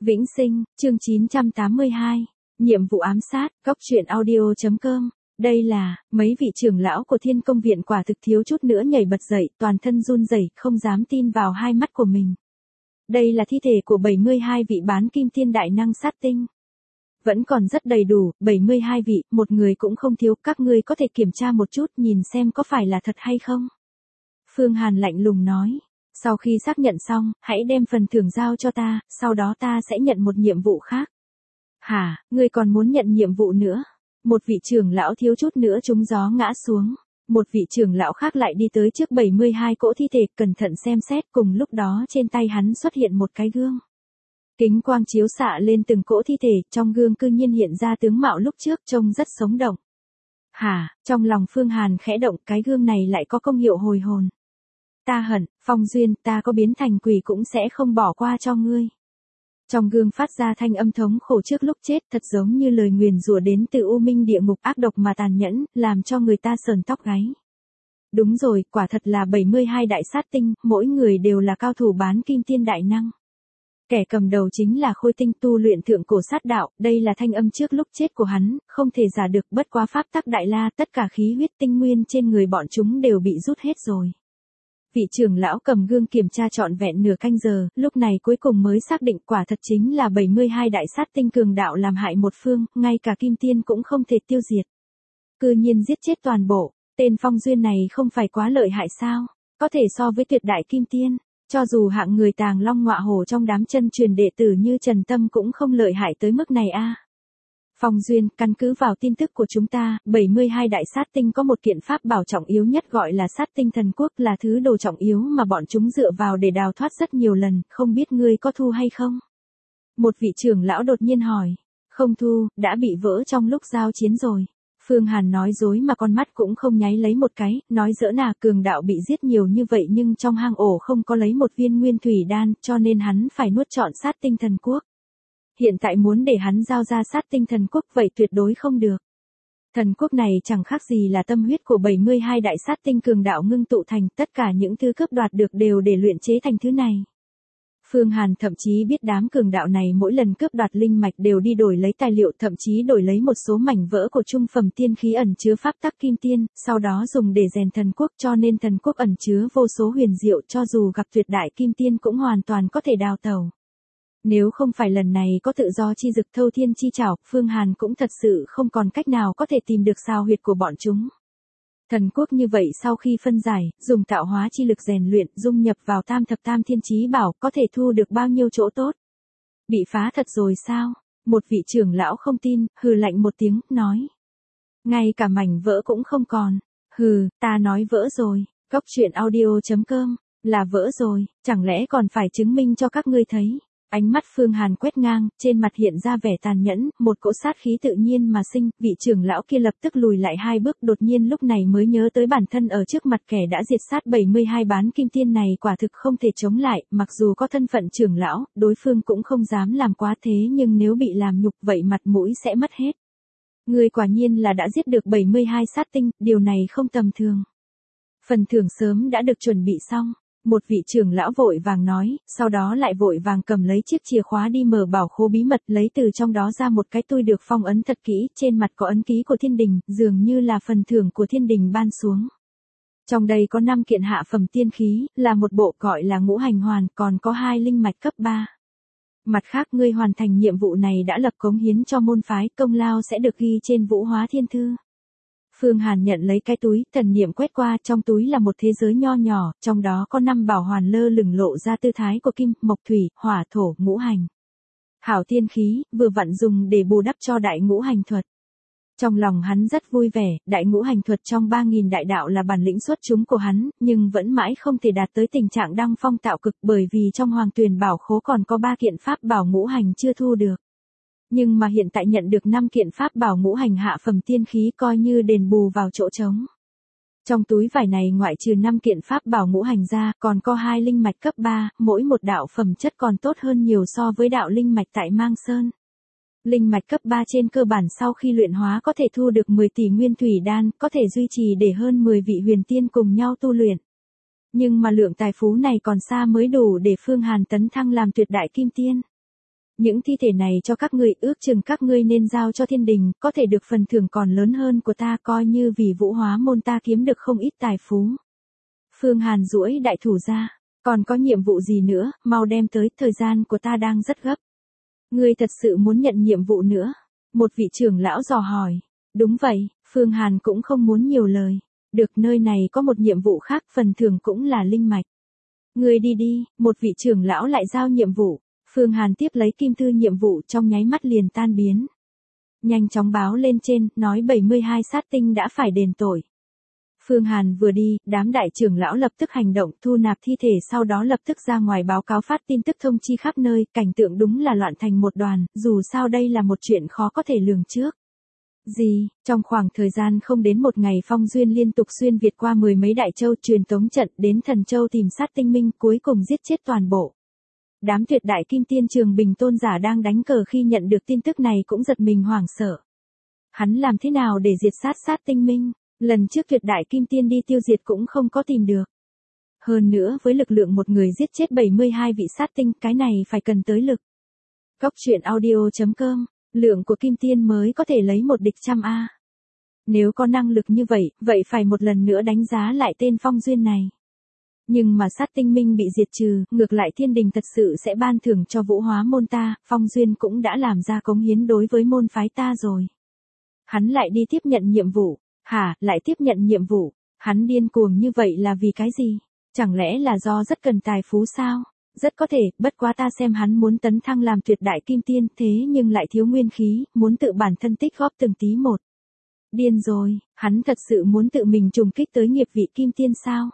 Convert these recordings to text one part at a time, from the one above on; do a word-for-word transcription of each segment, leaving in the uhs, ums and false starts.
Vĩnh Sinh, chương chín trăm tám mươi hai, nhiệm vụ ám sát, góc truyện audio.com. Đây là, mấy vị trưởng lão của Thiên Công Viện quả thực thiếu chút nữa nhảy bật dậy, toàn thân run rẩy, không dám tin vào hai mắt của mình. Đây là thi thể của bảy mươi hai vị bán kim tiên đại năng sát tinh. Vẫn còn rất đầy đủ, bảy mươi hai vị, một người cũng không thiếu, các ngươi có thể kiểm tra một chút nhìn xem có phải là thật hay không. Phương Hàn lạnh lùng nói. Sau khi xác nhận xong, hãy đem phần thưởng giao cho ta, sau đó ta sẽ nhận một nhiệm vụ khác. Hả, ngươi còn muốn nhận nhiệm vụ nữa? Một vị trưởng lão thiếu chút nữa trúng gió ngã xuống. Một vị trưởng lão khác lại đi tới trước bảy mươi hai cỗ thi thể, cẩn thận xem xét, cùng lúc đó trên tay hắn xuất hiện một cái gương. Kính quang chiếu xạ lên từng cỗ thi thể, trong gương cư nhiên hiện ra tướng mạo lúc trước trông rất sống động. Hả, trong lòng Phương Hàn khẽ động, cái gương này lại có công hiệu hồi hồn. Ta hận, Phong Duyên, ta có biến thành quỷ cũng sẽ không bỏ qua cho ngươi. Trong gương phát ra thanh âm thống khổ trước lúc chết, thật giống như lời nguyền rủa đến từ u minh địa ngục, ác độc mà tàn nhẫn, làm cho người ta sờn tóc gáy. Đúng rồi, quả thật là bảy mươi hai đại sát tinh, mỗi người đều là cao thủ bán kim tiên đại năng. Kẻ cầm đầu chính là Khôi Tinh, tu luyện thượng cổ sát đạo, đây là thanh âm trước lúc chết của hắn, không thể giả được, bất quá pháp tắc đại la, tất cả khí huyết tinh nguyên trên người bọn chúng đều bị rút hết rồi. Vị trưởng lão cầm gương kiểm tra trọn vẹn nửa canh giờ, lúc này cuối cùng mới xác định quả thật chính là bảy mươi hai đại sát tinh cường đạo làm hại một phương, ngay cả kim tiên cũng không thể tiêu diệt. Cư nhiên giết chết toàn bộ, tên Phong Duyên này không phải quá lợi hại sao, có thể so với tuyệt đại kim tiên, cho dù hạng người tàng long ngọa hổ trong đám chân truyền đệ tử như Trần Tâm cũng không lợi hại tới mức này a. Phong Duyên, căn cứ vào tin tức của chúng ta, bảy mươi hai đại sát tinh có một kiện pháp bảo trọng yếu nhất gọi là sát tinh thần quốc, là thứ đồ trọng yếu mà bọn chúng dựa vào để đào thoát rất nhiều lần, không biết ngươi có thu hay không? Một vị trưởng lão đột nhiên hỏi, không thu, đã bị vỡ trong lúc giao chiến rồi. Phương Hàn nói dối mà con mắt cũng không nháy lấy một cái, nói giỡn à, cường đạo bị giết nhiều như vậy nhưng trong hang ổ không có lấy một viên nguyên thủy đan, cho nên hắn phải nuốt trọn sát tinh thần quốc. Hiện tại muốn để hắn giao ra sát tinh thần quốc vậy tuyệt đối không được. Thần quốc này chẳng khác gì là tâm huyết của bảy mươi hai đại sát tinh cường đạo ngưng tụ thành, tất cả những thứ cướp đoạt được đều để luyện chế thành thứ này. Phương Hàn thậm chí biết đám cường đạo này mỗi lần cướp đoạt linh mạch đều đi đổi lấy tài liệu, thậm chí đổi lấy một số mảnh vỡ của trung phẩm tiên khí ẩn chứa pháp tắc kim tiên, sau đó dùng để rèn thần quốc, cho nên thần quốc ẩn chứa vô số huyền diệu, cho dù gặp tuyệt đại kim tiên cũng hoàn toàn có thể đào tẩu. Nếu không phải lần này có tự do chi dực thâu thiên chi trảo, Phương Hàn cũng thật sự không còn cách nào có thể tìm được sao huyệt của bọn chúng. Thần quốc như vậy sau khi phân giải, dùng tạo hóa chi lực rèn luyện, dung nhập vào tam thập tam thiên chí bảo, có thể thu được bao nhiêu chỗ tốt. Bị phá thật rồi sao? Một vị trưởng lão không tin, hừ lạnh một tiếng, nói. Ngay cả mảnh vỡ cũng không còn. Hừ, ta nói vỡ rồi, góc truyện audio.com, là vỡ rồi, chẳng lẽ còn phải chứng minh cho các ngươi thấy. Ánh mắt Phương Hàn quét ngang, trên mặt hiện ra vẻ tàn nhẫn, một cỗ sát khí tự nhiên mà sinh, vị trưởng lão kia lập tức lùi lại hai bước, đột nhiên lúc này mới nhớ tới bản thân ở trước mặt kẻ đã diệt sát bảy mươi hai bán kim tiên này quả thực không thể chống lại, mặc dù có thân phận trưởng lão, đối phương cũng không dám làm quá thế nhưng nếu bị làm nhục vậy mặt mũi sẽ mất hết. Người quả nhiên là đã giết được bảy mươi hai sát tinh, điều này không tầm thường. Phần thưởng sớm đã được chuẩn bị xong. Một vị trưởng lão vội vàng nói, sau đó lại vội vàng cầm lấy chiếc chìa khóa đi mở bảo khố bí mật, lấy từ trong đó ra một cái tui được phong ấn thật kỹ, trên mặt có ấn ký của thiên đình, dường như là phần thưởng của thiên đình ban xuống. Trong đây có năm kiện hạ phẩm tiên khí, là một bộ gọi là ngũ hành hoàn, còn có hai linh mạch cấp ba. Mặt khác ngươi hoàn thành nhiệm vụ này đã lập cống hiến cho môn phái, công lao sẽ được ghi trên Vũ Hóa Thiên Thư. Phương Hàn nhận lấy cái túi, thần niệm quét qua, trong túi là một thế giới nho nhỏ, trong đó có năm bảo hoàn lơ lửng lộ ra tư thái của kim, mộc thủy, hỏa thổ, ngũ hành. Hảo tiên khí, vừa vặn dùng để bù đắp cho đại ngũ hành thuật. Trong lòng hắn rất vui vẻ, đại ngũ hành thuật trong ba nghìn đại đạo là bản lĩnh xuất chúng của hắn, nhưng vẫn mãi không thể đạt tới tình trạng đăng phong tạo cực, bởi vì trong Hoàng Tuyền bảo khố còn có ba kiện pháp bảo ngũ hành chưa thu được. Nhưng mà hiện tại nhận được năm kiện pháp bảo ngũ hành hạ phẩm tiên khí coi như đền bù vào chỗ trống. Trong túi vải này ngoại trừ năm kiện pháp bảo ngũ hành ra, còn có hai linh mạch cấp ba, mỗi một đạo phẩm chất còn tốt hơn nhiều so với đạo linh mạch tại Mang Sơn. Linh mạch cấp ba trên cơ bản sau khi luyện hóa có thể thu được mười tỷ nguyên thủy đan, có thể duy trì để hơn mười vị huyền tiên cùng nhau tu luyện. Nhưng mà lượng tài phú này còn xa mới đủ để Phương Hàn tấn thăng làm tuyệt đại kim tiên. Những thi thể này cho các ngươi, ước chừng các ngươi nên giao cho thiên đình, có thể được phần thưởng còn lớn hơn của ta, coi như vì Vũ Hóa môn ta kiếm được không ít tài phú. Phương Hàn duỗi đại thủ ra, còn có nhiệm vụ gì nữa, mau đem tới, thời gian của ta đang rất gấp. Ngươi thật sự muốn nhận nhiệm vụ nữa? Một vị trưởng lão dò hỏi. Đúng vậy, Phương Hàn cũng không muốn nhiều lời. Được, nơi này có một nhiệm vụ khác, phần thưởng cũng là linh mạch. Ngươi đi đi, một vị trưởng lão lại giao nhiệm vụ. Phương Hàn tiếp lấy kim thư nhiệm vụ trong nháy mắt liền tan biến. Nhanh chóng báo lên trên, nói bảy mươi hai sát tinh đã phải đền tội. Phương Hàn vừa đi, đám đại trưởng lão lập tức hành động, thu nạp thi thể, sau đó lập tức ra ngoài báo cáo phát tin tức thông chi khắp nơi, cảnh tượng đúng là loạn thành một đoàn, dù sao đây là một chuyện khó có thể lường trước. Gì, trong khoảng thời gian không đến một ngày, Phong Duyên liên tục xuyên Việt qua mười mấy đại châu, truyền tống trận đến Thần Châu tìm sát tinh minh, cuối cùng giết chết toàn bộ. Đám tuyệt đại kim tiên Trường Bình tôn giả đang đánh cờ khi nhận được tin tức này cũng giật mình hoảng sợ. Hắn làm thế nào để diệt sát sát tinh minh? Lần trước tuyệt đại kim tiên đi tiêu diệt cũng không có tìm được. Hơn nữa với lực lượng một người giết chết bảy mươi hai vị sát tinh, cái này phải cần tới lực. Cóc truyện audio chấm com, lượng của kim tiên mới có thể lấy một địch trăm A. Nếu có năng lực như vậy, vậy phải một lần nữa đánh giá lại tên Phong Duyên này. Nhưng mà sát tinh minh bị diệt trừ, ngược lại thiên đình thật sự sẽ ban thưởng cho Vũ Hóa môn ta, Phong Duyên cũng đã làm ra cống hiến đối với môn phái ta rồi. Hắn lại đi tiếp nhận nhiệm vụ. Hả, lại tiếp nhận nhiệm vụ, hắn điên cuồng như vậy là vì cái gì? Chẳng lẽ là do rất cần tài phú sao? Rất có thể, bất quá ta xem hắn muốn tấn thăng làm tuyệt đại kim tiên, thế nhưng lại thiếu nguyên khí, muốn tự bản thân tích góp từng tí một. Điên rồi, hắn thật sự muốn tự mình trùng kích tới nghiệp vị kim tiên sao?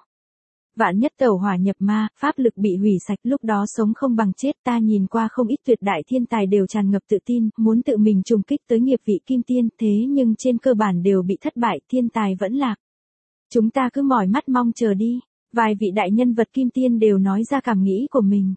Vạn nhất tẩu hỏa nhập ma, pháp lực bị hủy sạch, lúc đó sống không bằng chết. Ta nhìn qua không ít tuyệt đại thiên tài đều tràn ngập tự tin, muốn tự mình trùng kích tới nghiệp vị kim tiên, thế nhưng trên cơ bản đều bị thất bại, thiên tài vẫn lạc. Chúng ta cứ mỏi mắt mong chờ đi. Vài vị đại nhân vật kim tiên đều nói ra cảm nghĩ của mình.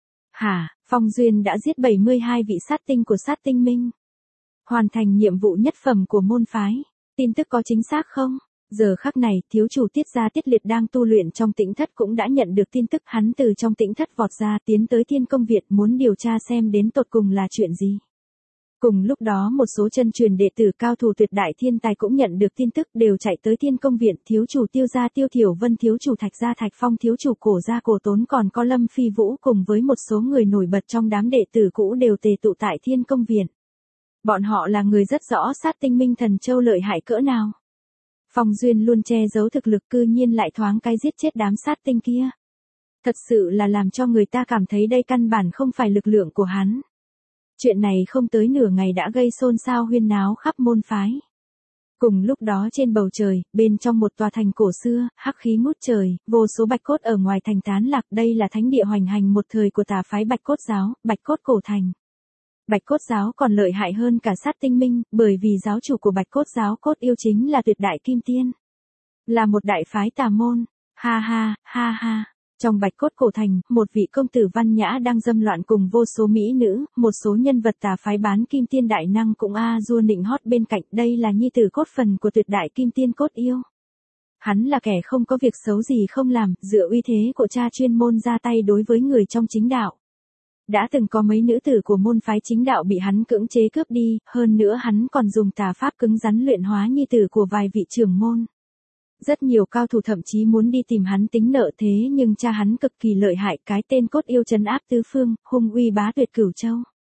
Hả, Phong Duyên đã giết bảy mươi hai vị sát tinh của sát tinh minh. Hoàn thành nhiệm vụ nhất phẩm của môn phái. Tin tức có chính xác không? Giờ khắc này, thiếu chủ Tiết Gia Tiết Liệt đang tu luyện trong tĩnh thất cũng đã nhận được tin tức, hắn từ trong tĩnh thất vọt ra, tiến tới Thiên Công Viện muốn điều tra xem đến tột cùng là chuyện gì. Cùng lúc đó một số chân truyền đệ tử cao thủ tuyệt đại thiên tài cũng nhận được tin tức, đều chạy tới Thiên Công Viện, thiếu chủ Tiêu Gia Tiêu Thiểu Vân, thiếu chủ Thạch Gia Thạch Phong, thiếu chủ Cổ Gia Cổ Tốn, còn có Lâm Phi Vũ cùng với một số người nổi bật trong đám đệ tử cũ đều tề tụ tại Thiên Công Viện. Bọn họ là người rất rõ sát tinh minh Thần Châu lợi hại cỡ nào. Phong Duyên luôn che giấu thực lực, cư nhiên lại thoáng cái giết chết đám sát tinh kia. Thật sự là làm cho người ta cảm thấy đây căn bản không phải lực lượng của hắn. Chuyện này không tới nửa ngày đã gây xôn xao huyên náo khắp môn phái. Cùng lúc đó trên bầu trời, bên trong một tòa thành cổ xưa, hắc khí ngút trời, vô số bạch cốt ở ngoài thành tán lạc, đây là thánh địa hoành hành một thời của tà phái Bạch Cốt Giáo, Bạch Cốt Cổ Thành. Bạch Cốt Giáo còn lợi hại hơn cả sát tinh minh, bởi vì giáo chủ của Bạch Cốt Giáo Cốt Yêu chính là tuyệt đại kim tiên. Là một đại phái tà môn. Ha ha, ha ha. Trong Bạch Cốt Cổ Thành, một vị công tử văn nhã đang dâm loạn cùng vô số mỹ nữ, một số nhân vật tà phái bán kim tiên đại năng cũng a dua nịnh hót bên cạnh, đây là nhi tử cốt phần của tuyệt đại kim tiên Cốt Yêu. Hắn là kẻ không có việc xấu gì không làm, dựa uy thế của cha chuyên môn ra tay đối với người trong chính đạo. Đã từng có mấy nữ tử của môn phái chính đạo bị hắn cưỡng chế cướp đi, hơn nữa hắn còn dùng tà pháp cứng rắn luyện hóa nhi tử của vài vị trưởng môn. Rất nhiều cao thủ thậm chí muốn đi tìm hắn tính nợ, thế nhưng cha hắn cực kỳ lợi hại, cái tên Cốt Yêu trấn áp tứ phương, hung uy bá tuyệt cửu châu.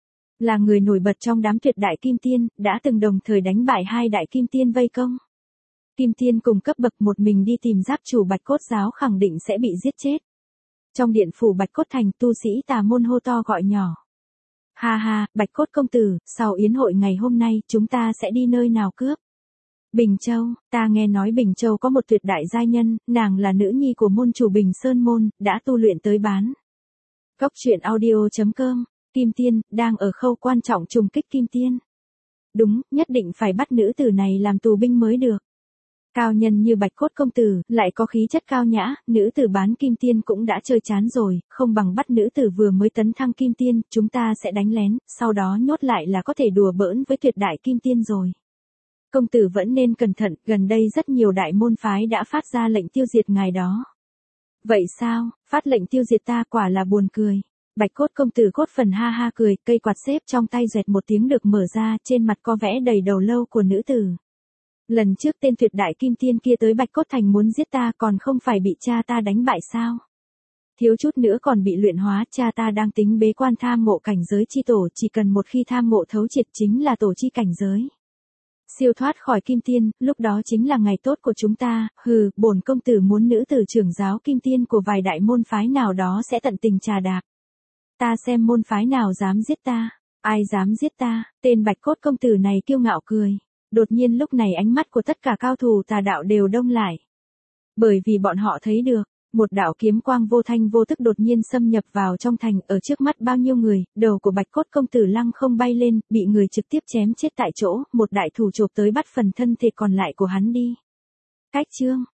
Là người nổi bật trong đám tuyệt đại kim tiên, đã từng đồng thời đánh bại hai đại kim tiên vây công. Kim tiên cùng cấp bậc một mình đi tìm giáp chủ Bạch Cốt Giáo khẳng định sẽ bị giết chết. Trong điện phủ Bạch Cốt Thành, tu sĩ tà môn hô to gọi nhỏ. Ha ha, Bạch Cốt công tử, sau yến hội ngày hôm nay, chúng ta sẽ đi nơi nào cướp? Bình Châu, ta nghe nói Bình Châu có một tuyệt đại giai nhân, nàng là nữ nhi của môn chủ Bình Sơn Môn, đã tu luyện tới bán. Cóc truyện audio chấm com, Kim Tiên, đang ở khâu quan trọng trùng kích Kim Tiên. Đúng, nhất định phải bắt nữ tử này làm tù binh mới được. Cao nhân như Bạch Cốt công tử, lại có khí chất cao nhã, nữ tử bán kim tiên cũng đã chơi chán rồi, không bằng bắt nữ tử vừa mới tấn thăng kim tiên, chúng ta sẽ đánh lén, sau đó nhốt lại là có thể đùa bỡn với tuyệt đại kim tiên rồi. Công tử vẫn nên cẩn thận, gần đây rất nhiều đại môn phái đã phát ra lệnh tiêu diệt ngài đó. Vậy sao, phát lệnh tiêu diệt ta quả là buồn cười. Bạch cốt công tử cốt phần ha ha cười, cây quạt xếp trong tay dẹt một tiếng được mở ra, trên mặt có vẽ đầy đầu lâu của nữ tử. Lần trước tên tuyệt đại kim tiên kia tới Bạch cốt thành muốn giết ta, còn không phải bị cha ta đánh bại sao? Thiếu chút nữa còn bị luyện hóa, cha ta đang tính bế quan tham ngộ cảnh giới chi tổ, chỉ cần một khi tham ngộ thấu triệt chính là tổ chi cảnh giới. Siêu thoát khỏi kim tiên, lúc đó chính là ngày tốt của chúng ta, hừ, bổn công tử muốn nữ tử trưởng giáo kim tiên của vài đại môn phái nào đó sẽ tận tình trà đạp. Ta xem môn phái nào dám giết ta, ai dám giết ta, tên Bạch cốt công tử này kiêu ngạo cười. Đột nhiên lúc này ánh mắt của tất cả cao thủ tà đạo đều đông lại. Bởi vì bọn họ thấy được, một đạo kiếm quang vô thanh vô tức đột nhiên xâm nhập vào trong thành, ở trước mắt bao nhiêu người, đầu của Bạch cốt công tử lăng không bay lên, bị người trực tiếp chém chết tại chỗ, một đại thủ chộp tới bắt phần thân thể còn lại của hắn đi. Cách chương